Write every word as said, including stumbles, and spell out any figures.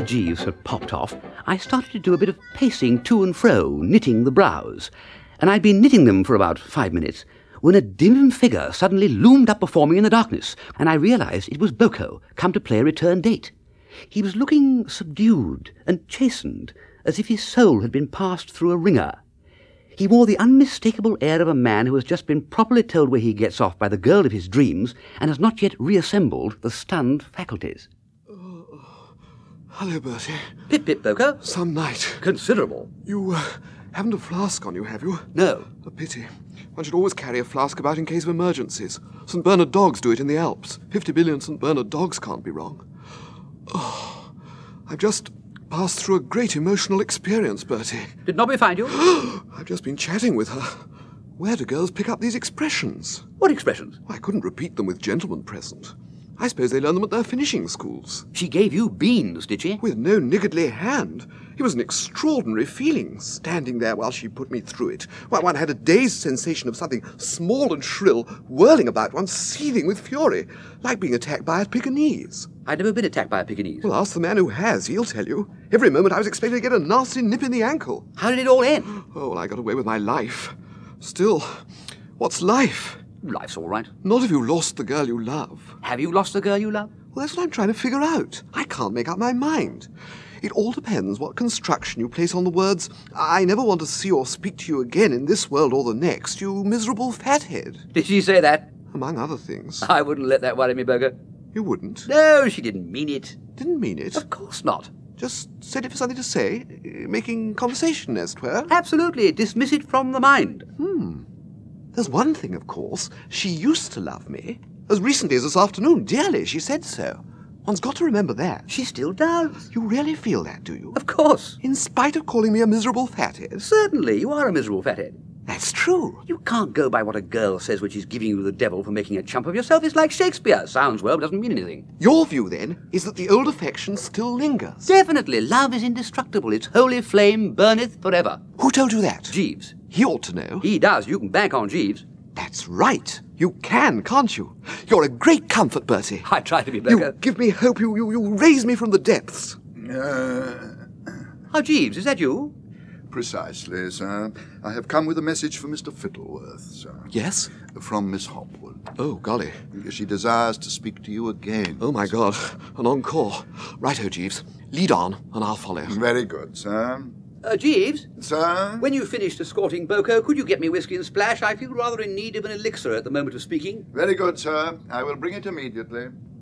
Jeeves had popped off, I started to do a bit of pacing to and fro, knitting the brows. And I'd been knitting them for about five minutes when a dim figure suddenly loomed up before me in the darkness, and I realised it was Boko, come to play a return date. He was looking subdued and chastened, as if his soul had been passed through a wringer. He wore the unmistakable air of a man who has just been properly told where he gets off by the girl of his dreams and has not yet reassembled the stunned faculties. Hello, Bertie. Pip, pip, Boko. Some night. Considerable. You uh, haven't a flask on you, have you? No. A pity. One should always carry a flask about in case of emergencies. Saint Bernard dogs do it in the Alps. Fifty billion Saint Bernard dogs can't be wrong. Oh, I've just passed through a great emotional experience, Bertie. Did Nobby find you? I've just been chatting with her. Where do girls pick up these expressions? What expressions? I couldn't repeat them with gentlemen present. I suppose they learn them at their finishing schools. She gave you beans, did she? With no niggardly hand. It was an extraordinary feeling, standing there while she put me through it. While one had a dazed sensation of something small and shrill whirling about one, seething with fury, like being attacked by a Pekingese. I'd never been attacked by a Pekingese. Well, ask the man who has. He'll tell you. Every moment I was expecting to get a nasty nip in the ankle. How did it all end? Oh, well, I got away with my life. Still, what's life? Life's all right. Not if you lost the girl you love. Have you lost the girl you love? Well, that's what I'm trying to figure out. I can't make up my mind. It all depends what construction you place on the words, I never want to see or speak to you again in this world or the next, you miserable fathead. Did she say that? Among other things. I wouldn't let that worry me, Burger. You wouldn't? No, she didn't mean it. Didn't mean it? Of course not. Just said it for something to say, making conversation, as 'twere. Absolutely. Dismiss it from the mind. Hmm. There's one thing, of course. She used to love me. As recently as this afternoon, dearly, she said so. One's got to remember that. She still does. You really feel that, do you? Of course. In spite of calling me a miserable fathead? Certainly, you are a miserable fathead. That's true. You can't go by what a girl says when she's giving you the devil for making a chump of yourself. It's like Shakespeare. Sounds well, but doesn't mean anything. Your view, then, is that the old affection still lingers? Definitely. Love is indestructible. Its holy flame burneth forever. Who told you that? Jeeves. He ought to know. He does. You can bank on Jeeves. That's right. You can, can't you? You're a great comfort, Bertie. I try to be, Becker. You give me hope. You, you, you raise me from the depths. Uh, Oh, Jeeves, is that you? precisely, sir. I have come with a message for Mister Fittleworth, sir. Yes? From Miss Hopwood. Oh, golly. She desires to speak to you again. Oh, my God. An encore. Righto, Jeeves. Lead on, and I'll follow. Very good, sir. Uh, Jeeves? Sir? When you've finished escorting Boko, could you get me whiskey and splash? I feel rather in need of an elixir at the moment of speaking. Very good, sir. I will bring it immediately.